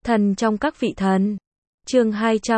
Thần trong các vị thần. Chương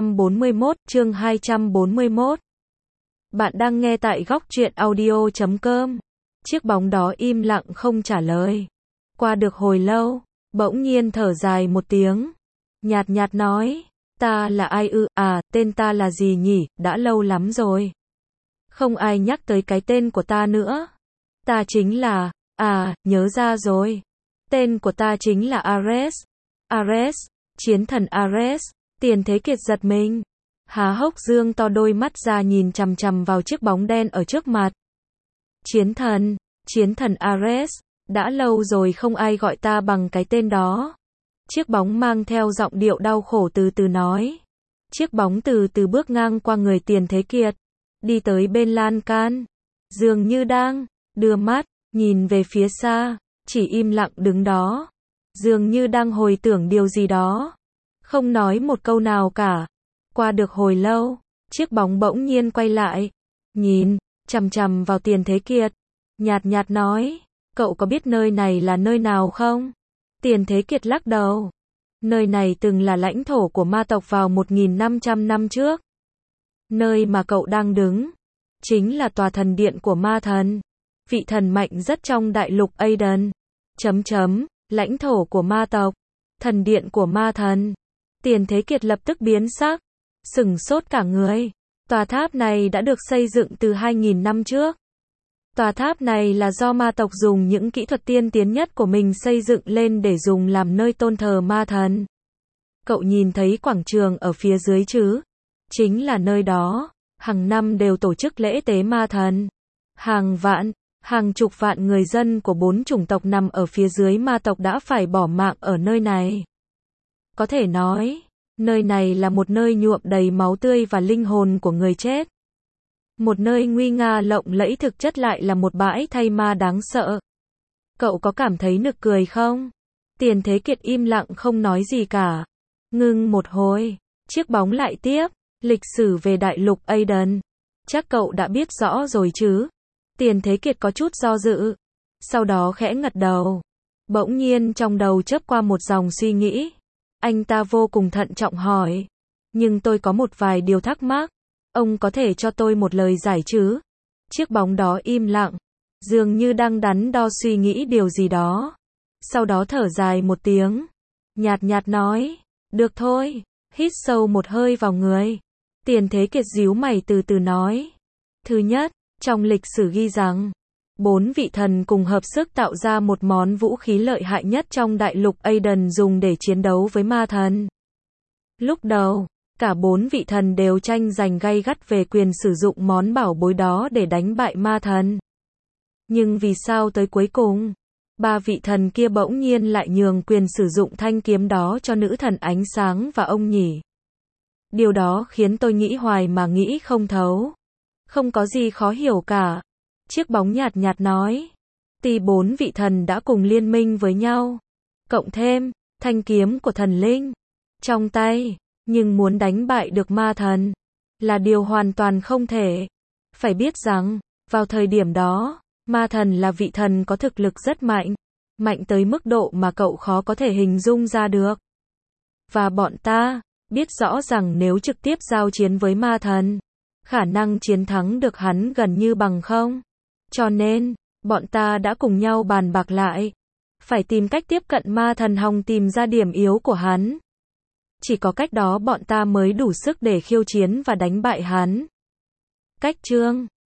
241. Bạn đang nghe tại góc truyện audio.com. Chiếc bóng đó im lặng không trả lời. Qua được hồi lâu, bỗng nhiên thở dài một tiếng. Nhạt nhạt nói, ta là ai ư? Tên ta là gì nhỉ? Đã lâu lắm rồi. Không ai nhắc tới cái tên của ta nữa. Ta chính là, nhớ ra rồi. Tên của ta chính là Ares. Ares, chiến thần Ares. Tiền Thế Kiệt giật mình. Há hốc dương to đôi mắt ra nhìn chằm chằm vào chiếc bóng đen ở trước mặt. Chiến thần Ares. Đã lâu rồi không ai gọi ta bằng cái tên đó. Chiếc bóng mang theo giọng điệu đau khổ từ từ nói. Chiếc bóng từ từ bước ngang qua người Tiền Thế Kiệt. Đi tới bên lan can. Dường như đang đưa mắt, nhìn về phía xa. Chỉ im lặng đứng đó. Dường như đang hồi tưởng điều gì đó. Không nói một câu nào cả. Qua được hồi lâu, chiếc bóng bỗng nhiên quay lại. Nhìn, chằm chằm vào Tiền Thế Kiệt. Nhạt nhạt nói, cậu có biết nơi này là nơi nào không? Tiền Thế Kiệt lắc đầu. Nơi này từng là lãnh thổ của ma tộc vào 1.500 năm trước. Nơi mà cậu đang đứng, chính là tòa thần điện của ma thần. Vị thần mạnh rất trong đại lục Aiden. Lãnh thổ của ma tộc. Thần điện của ma thần. Tiền Thế Kiệt lập tức biến sắc. Sửng sốt cả người. Tòa tháp này đã được xây dựng từ 2.000 năm trước. Tòa tháp này là do ma tộc dùng những kỹ thuật tiên tiến nhất của mình xây dựng lên để dùng làm nơi tôn thờ ma thần. Cậu nhìn thấy quảng trường ở phía dưới chứ? Chính là nơi đó. Hàng năm đều tổ chức lễ tế ma thần. Hàng chục vạn người dân của 4 chủng tộc nằm ở phía dưới ma tộc đã phải bỏ mạng ở nơi này. Có thể nói, nơi này là một nơi nhuộm đầy máu tươi và linh hồn của người chết. Một nơi nguy nga lộng lẫy thực chất lại là một bãi thây ma đáng sợ. Cậu có cảm thấy nực cười không? Tiền Thế Kiệt im lặng không nói gì cả. Ngưng một hồi, chiếc bóng lại tiếp. Lịch sử về đại lục Aiden. Chắc cậu đã biết rõ rồi chứ? Tiền Thế Kiệt có chút do dự. Sau đó khẽ gật đầu. Bỗng nhiên trong đầu chớp qua một dòng suy nghĩ. Anh ta vô cùng thận trọng hỏi. Nhưng tôi có một vài điều thắc mắc. Ông có thể cho tôi một lời giải chứ? Chiếc bóng đó im lặng. Dường như đang đắn đo suy nghĩ điều gì đó. Sau đó thở dài một tiếng. Nhạt nhạt nói. Được thôi. Hít sâu một hơi vào người. Tiền Thế Kiệt díu mày từ từ nói. Thứ nhất, trong lịch sử ghi rằng, 4 vị thần cùng hợp sức tạo ra một món vũ khí lợi hại nhất trong đại lục Aiden dùng để chiến đấu với ma thần. Lúc đầu, cả 4 vị thần đều tranh giành gay gắt về quyền sử dụng món bảo bối đó để đánh bại ma thần. Nhưng vì sao tới cuối cùng, 3 vị thần kia bỗng nhiên lại nhường quyền sử dụng thanh kiếm đó cho nữ thần ánh sáng và ông nhỉ? Điều đó khiến tôi nghĩ hoài mà nghĩ không thấu. Không có gì khó hiểu cả. Chiếc bóng nhạt nhạt nói. Tuy 4 vị thần đã cùng liên minh với nhau, cộng thêm thanh kiếm của thần linh trong tay, nhưng muốn đánh bại được ma thần là điều hoàn toàn không thể. Phải biết rằng, vào thời điểm đó, ma thần là vị thần có thực lực rất mạnh, mạnh tới mức độ mà cậu khó có thể hình dung ra được. Và bọn ta biết rõ rằng nếu trực tiếp giao chiến với ma thần, khả năng chiến thắng được hắn gần như bằng không. Cho nên, bọn ta đã cùng nhau bàn bạc lại. Phải tìm cách tiếp cận ma thần hòng tìm ra điểm yếu của hắn. Chỉ có cách đó bọn ta mới đủ sức để khiêu chiến và đánh bại hắn. Cách chương